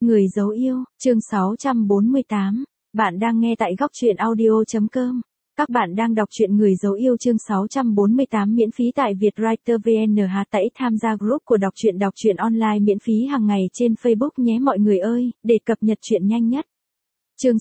Người dấu yêu, chương 648. Bạn đang nghe tại góc truyện audio.com. Các bạn đang đọc truyện Người dấu yêu chương 648 miễn phí tại Vietwriter VN. Hãy tham gia group của đọc truyện online miễn phí hàng ngày trên Facebook nhé mọi người ơi, để cập nhật truyện nhanh nhất. Chương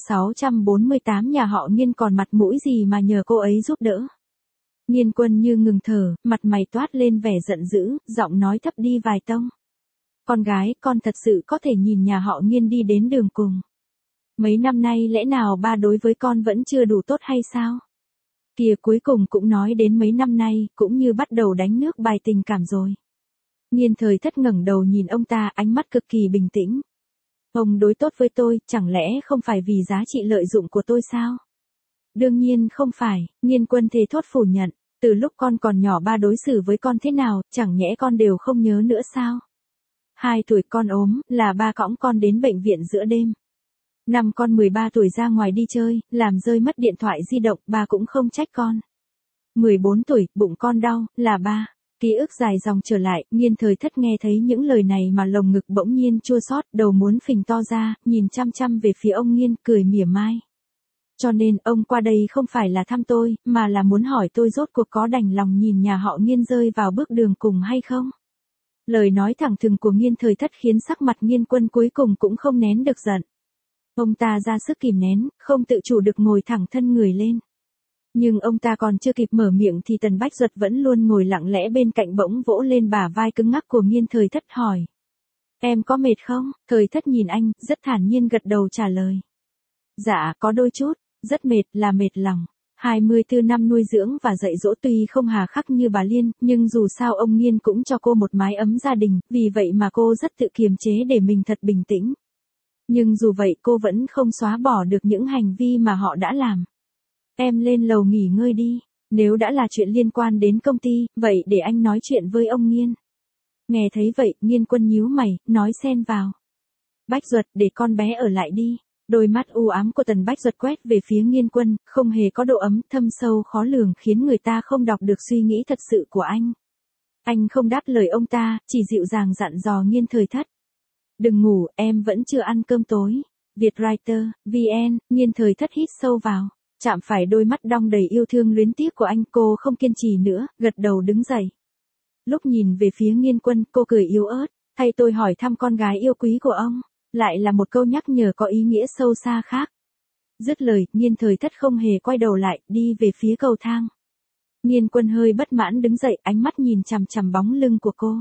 648 nhà họ Nghiên còn mặt mũi gì mà nhờ cô ấy giúp đỡ. Nghiên Quân như ngừng thở, mặt mày toát lên vẻ giận dữ, giọng nói thấp đi vài tông. Con gái, con thật sự có thể nhìn nhà họ Nghiên đi đến đường cùng. Mấy năm nay lẽ nào ba đối với con vẫn chưa đủ tốt hay sao? Kìa cuối cùng cũng nói đến mấy năm nay, cũng như bắt đầu đánh nước bài tình cảm rồi. Nghiên Thời Thất ngẩng đầu nhìn ông ta, ánh mắt cực kỳ bình tĩnh. Ông đối tốt với tôi, chẳng lẽ không phải vì giá trị lợi dụng của tôi sao? Đương nhiên không phải, Nghiên Quân thề thốt phủ nhận. Từ lúc con còn nhỏ ba đối xử với con thế nào, chẳng nhẽ con đều không nhớ nữa sao? 2 tuổi con ốm, là ba cõng con đến bệnh viện giữa đêm. Năm con 13 tuổi ra ngoài đi chơi, làm rơi mất điện thoại di động, ba cũng không trách con. 14 tuổi, bụng con đau, là ba. Ký ức dài dòng trở lại, Nghiên Thời Thất nghe thấy những lời này mà lồng ngực bỗng nhiên chua xót, đầu muốn phình to ra, nhìn chăm chăm về phía ông Nghiên, cười mỉa mai. Cho nên, ông qua đây không phải là thăm tôi, mà là muốn hỏi tôi rốt cuộc có đành lòng nhìn nhà họ Nghiên rơi vào bước đường cùng hay không? Lời nói thẳng thừng của Nghiên Thời Thất khiến sắc mặt Nghiên Quân cuối cùng cũng không nén được giận. Ông ta ra sức kìm nén, không tự chủ được ngồi thẳng thân người lên. Nhưng ông ta còn chưa kịp mở miệng thì Tần Bách Duật vẫn luôn ngồi lặng lẽ bên cạnh bỗng vỗ lên bả vai cứng ngắc của Nghiên Thời Thất hỏi. Em có mệt không? Thời Thất nhìn anh, rất thản nhiên gật đầu trả lời. Dạ, có đôi chút, rất mệt, là mệt lòng. 24 năm nuôi dưỡng và dạy dỗ tuy không hà khắc như bà Liên, nhưng dù sao ông Nghiên cũng cho cô một mái ấm gia đình, vì vậy mà cô rất tự kiềm chế để mình thật bình tĩnh. Nhưng dù vậy cô vẫn không xóa bỏ được những hành vi mà họ đã làm. Em lên lầu nghỉ ngơi đi, nếu đã là chuyện liên quan đến công ty, vậy để anh nói chuyện với ông Nghiên. Nghe thấy vậy, Nghiên Quân nhíu mày, nói xen vào. Bách Duật, để con bé ở lại đi. Đôi mắt u ám của Tần Bách Duật quét về phía Nghiên Quân, không hề có độ ấm, thâm sâu khó lường khiến người ta không đọc được suy nghĩ thật sự của anh. Anh không đáp lời ông ta, chỉ dịu dàng dặn dò Nghiên Thời Thất. Đừng ngủ, em vẫn chưa ăn cơm tối. Vietwriter, VN, Nghiên Thời Thất hít sâu vào, chạm phải đôi mắt đong đầy yêu thương luyến tiếc của anh, cô không kiên trì nữa, gật đầu đứng dậy. Lúc nhìn về phía Nghiên Quân, cô cười yếu ớt, thay tôi hỏi thăm con gái yêu quý của ông. Lại là một câu nhắc nhở có ý nghĩa sâu xa khác. Dứt lời, Nghiên Thời Thất không hề quay đầu lại, đi về phía cầu thang. Nghiên Quân hơi bất mãn đứng dậy, ánh mắt nhìn chằm chằm bóng lưng của cô.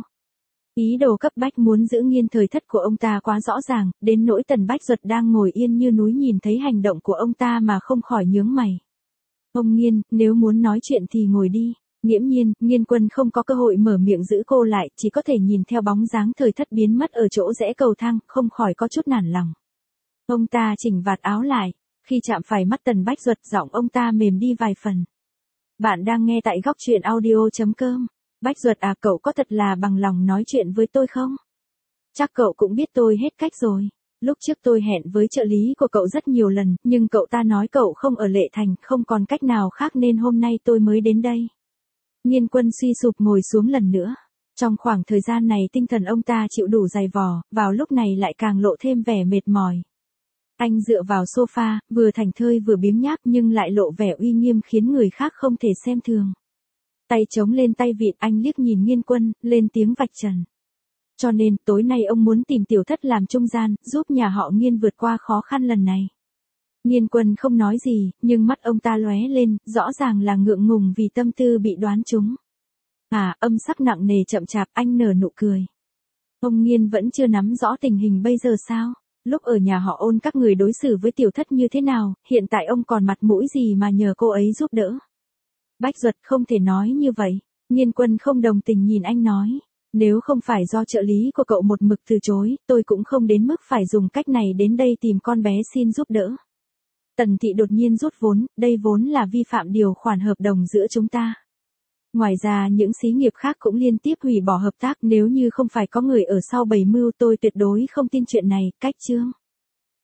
Ý đồ cấp bách muốn giữ Nghiên Thời Thất của ông ta quá rõ ràng, đến nỗi Tần Bách Duật đang ngồi yên như núi nhìn thấy hành động của ông ta mà không khỏi nhướng mày. Ông Nghiên, nếu muốn nói chuyện thì ngồi đi. Nghiễm nhiên, Nghiên Quân không có cơ hội mở miệng giữ cô lại, chỉ có thể nhìn theo bóng dáng Thời Thất biến mất ở chỗ rẽ cầu thang, không khỏi có chút nản lòng. Ông ta chỉnh vạt áo lại, khi chạm phải mắt Tần Bách Duật, giọng ông ta mềm đi vài phần. Bạn đang nghe tại góc truyện audio.com. Bách Duật à, cậu có thật là bằng lòng nói chuyện với tôi không? Chắc cậu cũng biết tôi hết cách rồi. Lúc trước tôi hẹn với trợ lý của cậu rất nhiều lần, nhưng cậu ta nói cậu không ở Lệ Thành, không còn cách nào khác nên hôm nay tôi mới đến đây. Nghiên Quân suy sụp ngồi xuống lần nữa. Trong khoảng thời gian này tinh thần ông ta chịu đủ dày vò, vào lúc này lại càng lộ thêm vẻ mệt mỏi. Anh dựa vào sofa, vừa thảnh thơi vừa biếng nhác nhưng lại lộ vẻ uy nghiêm khiến người khác không thể xem thường. Tay chống lên tay vịn, anh liếc nhìn Nghiên Quân, lên tiếng vạch trần. Cho nên, tối nay ông muốn tìm Tiểu Thất làm trung gian, giúp nhà họ Nghiên vượt qua khó khăn lần này. Nghiên Quân không nói gì, nhưng mắt ông ta lóe lên, rõ ràng là ngượng ngùng vì tâm tư bị đoán trúng. Âm sắc nặng nề chậm chạp, anh nở nụ cười. Ông Nghiên vẫn chưa nắm rõ tình hình bây giờ sao? Lúc ở nhà họ Ôn các người đối xử với Tiểu Thất như thế nào, hiện tại ông còn mặt mũi gì mà nhờ cô ấy giúp đỡ? Bách Duật không thể nói như vậy. Nghiên Quân không đồng tình nhìn anh nói. Nếu không phải do trợ lý của cậu một mực từ chối, tôi cũng không đến mức phải dùng cách này đến đây tìm con bé xin giúp đỡ. Tần Thị đột nhiên rút vốn, đây vốn là vi phạm điều khoản hợp đồng giữa chúng ta. Ngoài ra những xí nghiệp khác cũng liên tiếp hủy bỏ hợp tác, nếu như không phải có người ở sau bày mưu tôi tuyệt đối không tin chuyện này, cách chương.